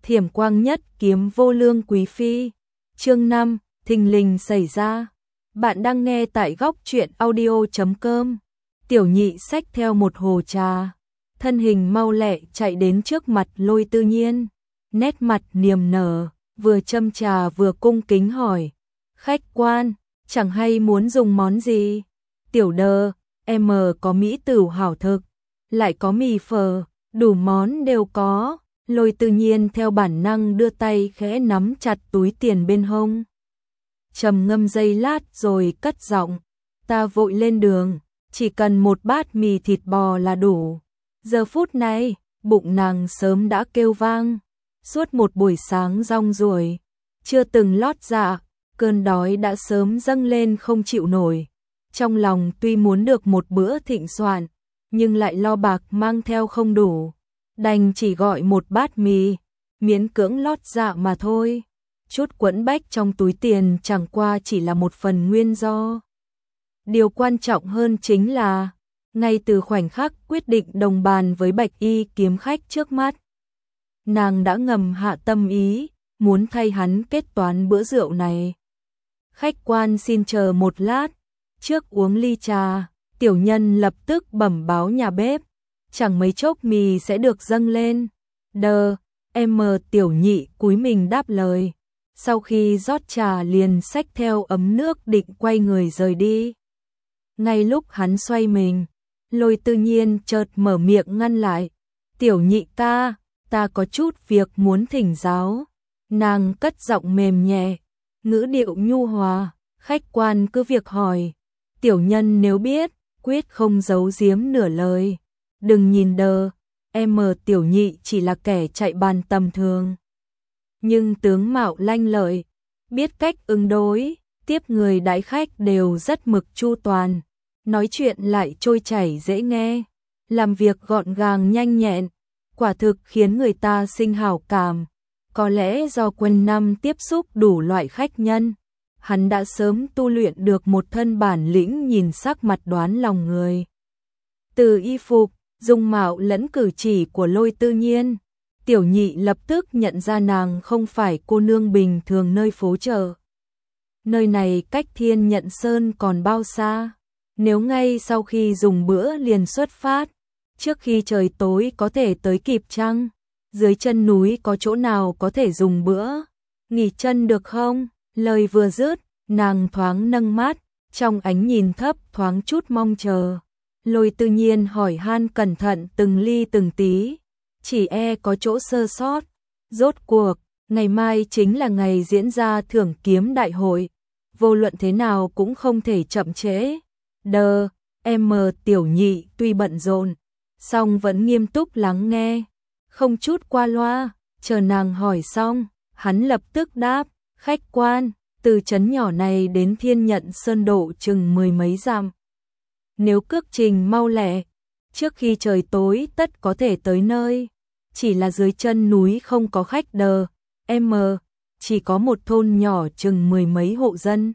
Thiểm quang nhất kiếm vô lương quý phi. Chương 5, thình lình xảy ra. Bạn đang nghe tại góc truyện audio.com. Tiểu Nhị xách theo một hồ trà, thân hình mau lẹ chạy đến trước mặt Lôi Tư Nhiên, nét mặt niềm nở, vừa châm trà vừa cung kính hỏi: "Khách quan, chẳng hay muốn dùng món gì?" "Tiểu đơ, em có mỹ tửu hảo thực, lại có mì phở, đủ món đều có." Lôi Tư Nhiên theo bản năng đưa tay khẽ nắm chặt túi tiền bên hông. Trầm ngâm giây lát rồi cất giọng: "Ta vội lên đường, chỉ cần một bát mì thịt bò là đủ." Giờ phút này, bụng nàng sớm đã kêu vang. Suốt một buổi sáng rong ruổi, chưa từng lót dạ, cơn đói đã sớm dâng lên không chịu nổi. Trong lòng tuy muốn được một bữa thịnh soạn, nhưng lại lo bạc mang theo không đủ, đành chỉ gọi một bát mì, miễn cưỡng lót dạ mà thôi. Chút quẫn bách trong túi tiền chẳng qua chỉ là một phần nguyên do. Điều quan trọng hơn chính là, ngay từ khoảnh khắc quyết định đồng bàn với Bạch Y kiếm khách trước mắt, nàng đã ngầm hạ tâm ý, muốn thay hắn kết toán bữa rượu này. "Khách quan xin chờ một lát, trước uống ly trà." Tiểu nhân lập tức bẩm báo nhà bếp, chẳng mấy chốc mì sẽ được dâng lên. "Đờ, em." Tiểu Nhị cúi mình đáp lời, sau khi rót trà liền xách theo ấm nước định quay người rời đi. Ngay lúc hắn xoay mình, Lôi Tư Nhiên chợt mở miệng ngăn lại: "Tiểu Nhị ta có chút việc muốn thỉnh giáo." Nàng cất giọng mềm nhẹ, ngữ điệu nhu hòa: "Khách quan cứ việc hỏi, tiểu nhân nếu biết, quyết không giấu giếm nửa lời. Đừng nhìn đờ, em." Tiểu Nhị chỉ là kẻ chạy bàn tầm thường, nhưng tướng mạo lanh lợi, biết cách ứng đối, tiếp người đãi khách đều rất mực chu toàn, nói chuyện lại trôi chảy dễ nghe, làm việc gọn gàng nhanh nhẹn, quả thực khiến người ta sinh hảo cảm. Có lẽ do quanh năm tiếp xúc đủ loại khách nhân, hắn đã sớm tu luyện được một thân bản lĩnh nhìn sắc mặt đoán lòng người. Từ y phục, dung mạo lẫn cử chỉ của Lôi Tư Nhiên, Tiểu Nhị lập tức nhận ra nàng không phải cô nương bình thường nơi phố chợ. Nơi này cách Thiên Nhận Sơn còn bao xa? Nếu ngay sau khi dùng bữa liền xuất phát, trước khi trời tối có thể tới kịp chăng? Dưới chân núi có chỗ nào có thể dùng bữa nghỉ chân được không? Lời vừa dứt, nàng thoáng nâng mắt, trong ánh nhìn thấp thoáng chút mong chờ. Lôi Tư Nhiên hỏi han cẩn thận từng ly từng tí, chỉ e có chỗ sơ sót. Rốt cuộc, ngày mai chính là ngày diễn ra thưởng kiếm đại hội, vô luận thế nào cũng không thể chậm trễ. "Đờ, em." Tiểu Nhị tuy bận rộn, song vẫn nghiêm túc lắng nghe, không chút qua loa. Chờ nàng hỏi xong, hắn lập tức đáp: "Khách quan, từ trấn nhỏ này đến Thiên Nhận Sơn độ chừng 10 mấy dặm. Nếu cước trình mau lẹ, trước khi trời tối tất có thể tới nơi. Chỉ là dưới chân núi không có khách đờ, em, chỉ có một thôn nhỏ chừng 10 mấy hộ dân.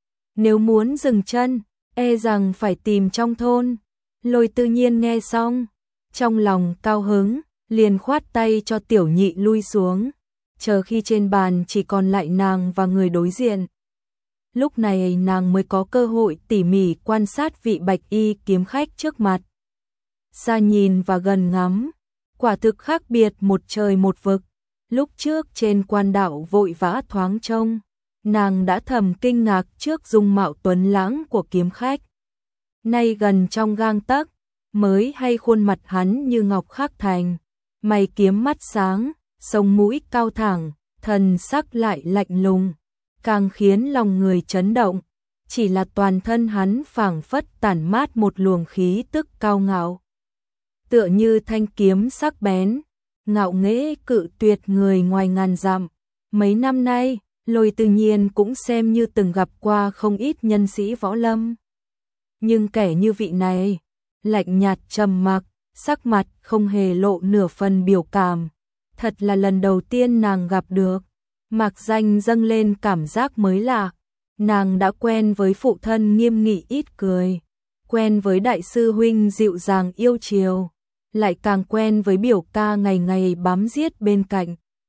Nếu muốn dừng chân, e rằng phải tìm trong thôn." Lôi Tư Nhiên nghe xong, trong lòng cao hứng, liền khoát tay cho Tiểu Nhị lui xuống, chờ khi trên bàn chỉ còn lại nàng và người đối diện. Lúc này nàng mới có cơ hội tỉ mỉ quan sát vị Bạch Y kiếm khách trước mặt. Xa nhìn và gần ngắm, quả thực khác biệt một trời một vực. Lúc trước trên quan đạo vội vã thoáng trông, nàng đã thầm kinh ngạc trước dung mạo tuấn lãng của kiếm khách. Nay gần trong gang tấc, mới hay khuôn mặt hắn như ngọc khắc thành, mày kiếm mắt sáng, sống mũi cao thẳng, thần sắc lại lạnh lùng, càng khiến lòng người chấn động. Chỉ là toàn thân hắn phảng phất tản mát một luồng khí tức cao ngạo, tựa như thanh kiếm sắc bén, ngạo nghễ cự tuyệt người ngoài ngàn dặm. Mấy năm nay, Lôi Tư Nhiên cũng xem như từng gặp qua không ít nhân sĩ võ lâm, nhưng kẻ như vị này, lạnh nhạt trầm mặc, sắc mặt không hề lộ nửa phần biểu cảm, thật là lần đầu tiên nàng gặp được. Mạc danh dâng lên cảm giác mới lạ. Nàng đã quen với phụ thân nghiêm nghị ít cười, quen với đại sư huynh dịu dàng yêu chiều, lại càng quen với biểu ca ngày ngày bám giết bên cạnh.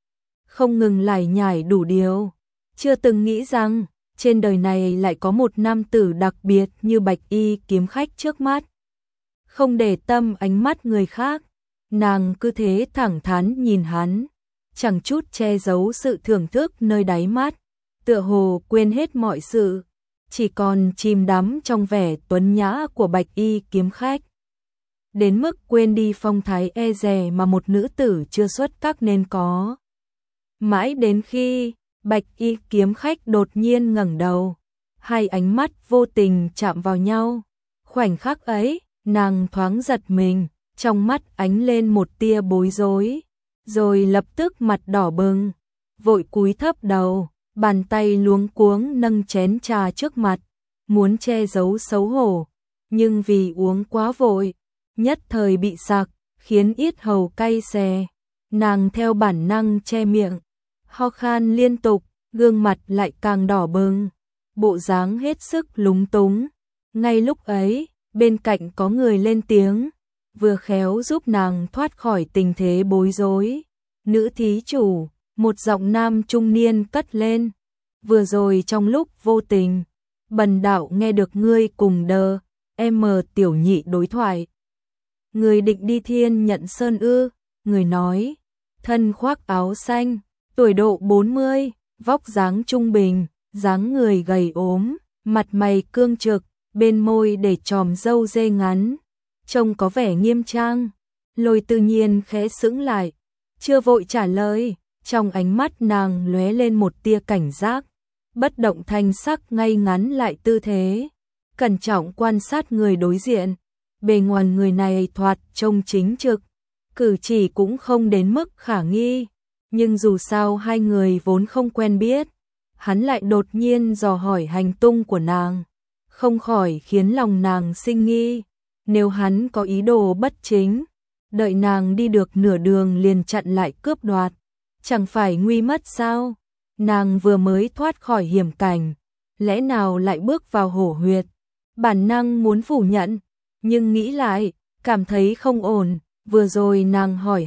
không ngừng lải nhải đủ điều. Chưa từng nghĩ rằng, trên đời này lại có một nam tử đặc biệt như Bạch Y kiếm khách trước mắt. Không để tâm ánh mắt người khác, nàng cứ thế thẳng thắn nhìn hắn, chẳng chút che giấu sự thưởng thức nơi đáy mắt, tựa hồ quên hết mọi sự, chỉ còn chìm đắm trong vẻ tuấn nhã của Bạch Y kiếm khách. Đến mức quên đi phong thái e dè mà một nữ tử chưa xuất các nên có. Mãi đến khi Bạch Y kiếm khách đột nhiên ngẩng đầu, hai ánh mắt vô tình chạm vào nhau. Khoảnh khắc ấy, nàng thoáng giật mình, trong mắt ánh lên một tia bối rối, rồi lập tức mặt đỏ bừng, vội cúi thấp đầu, bàn tay luống cuống nâng chén trà trước mặt, muốn che giấu xấu hổ, nhưng vì uống quá vội, nhất thời bị sặc, khiến yết hầu cay xè. Nàng theo bản năng che miệng, ho khan liên tục, gương mặt lại càng đỏ bừng, bộ dáng hết sức lúng túng. Ngay lúc ấy, bên cạnh có người lên tiếng, vừa khéo giúp nàng thoát khỏi tình thế bối rối. Nữ thí chủ, một giọng nam trung niên cất lên, vừa rồi trong lúc vô tình, bần đạo nghe được ngươi cùng Tiểu Nhị đối thoại. Người định đi Thiên Nhận Sơn ư? Người nói, thân khoác áo xanh, tuổi độ 40, vóc dáng trung bình, dáng người gầy ốm, mặt mày cương trực, bên môi để chòm râu dê ngắn, trông có vẻ nghiêm trang. Lôi Tự Nhiên khẽ sững lại, chưa vội trả lời, trong ánh mắt nàng lóe lên một tia cảnh giác, bất động thanh sắc ngay ngắn lại tư thế, cẩn trọng quan sát người đối diện. Bề ngoài người này thoạt trông chính trực, cử chỉ cũng không đến mức khả nghi, nhưng dù sao hai người vốn không quen biết, hắn lại đột nhiên dò hỏi hành tung của nàng, không khỏi khiến lòng nàng sinh nghi. Nếu hắn có ý đồ bất chính, đợi nàng đi được nửa đường liền chặn lại cướp đoạt, chẳng phải nguy mất sao? Nàng vừa mới thoát khỏi hiểm cảnh, lẽ nào lại bước vào hổ huyệt? Bản năng muốn phủ nhận, nhưng nghĩ lại, cảm thấy không ổn. Vừa rồi nàng hỏi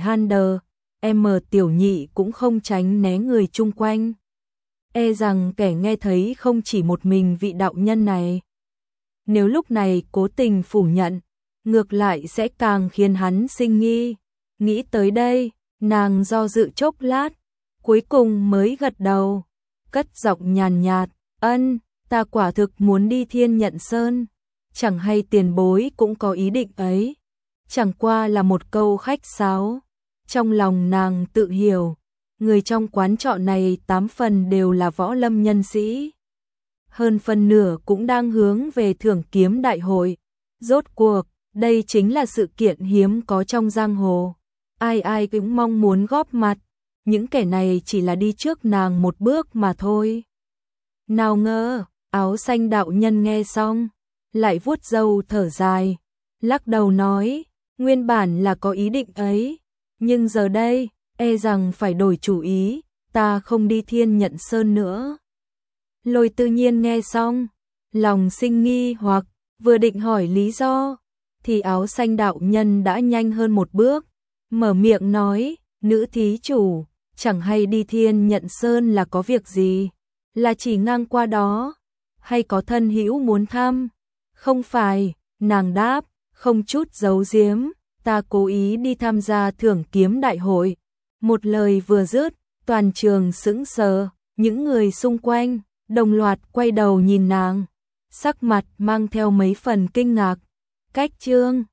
Tiểu Nhị cũng không tránh né người chung quanh. E rằng kẻ nghe thấy không chỉ một mình vị đạo nhân này. Nếu lúc này cố tình phủ nhận, ngược lại sẽ càng khiến hắn sinh nghi. Nghĩ tới đây, nàng do dự chốc lát, cuối cùng mới gật đầu, cất giọng nhàn nhạt, ân, ta quả thực muốn đi Thiên Nhận Sơn, chẳng hay tiền bối cũng có ý định ấy. Chẳng qua là một câu khách sáo. Trong lòng nàng tự hiểu, người trong quán trọ này 8 phần đều là võ lâm nhân sĩ. Hơn phần nửa cũng đang hướng về thưởng kiếm đại hội. Rốt cuộc, đây chính là sự kiện hiếm có trong giang hồ. Ai ai cũng mong muốn góp mặt, những kẻ này chỉ là đi trước nàng một bước mà thôi. Nào ngờ, áo xanh đạo nhân nghe xong, lại vuốt râu thở dài, lắc đầu nói, nguyên bản là có ý định ấy, nhưng giờ đây, e rằng phải đổi chủ ý, ta không đi Thiên Nhận Sơn nữa. Lôi Tự Nhiên nghe xong, lòng sinh nghi hoặc, vừa định hỏi lý do, thì áo xanh đạo nhân đã nhanh hơn một bước, mở miệng nói, nữ thí chủ, chẳng hay đi Thiên Nhận Sơn là có việc gì, là chỉ ngang qua đó, hay có thân hữu muốn thăm? Không phải, nàng đáp, không chút giấu giếm, ta cố ý đi tham gia thưởng kiếm đại hội. Một lời vừa dứt, toàn trường sững sờ, những người xung quanh đồng loạt quay đầu nhìn nàng, sắc mặt mang theo mấy phần kinh ngạc. Cách chương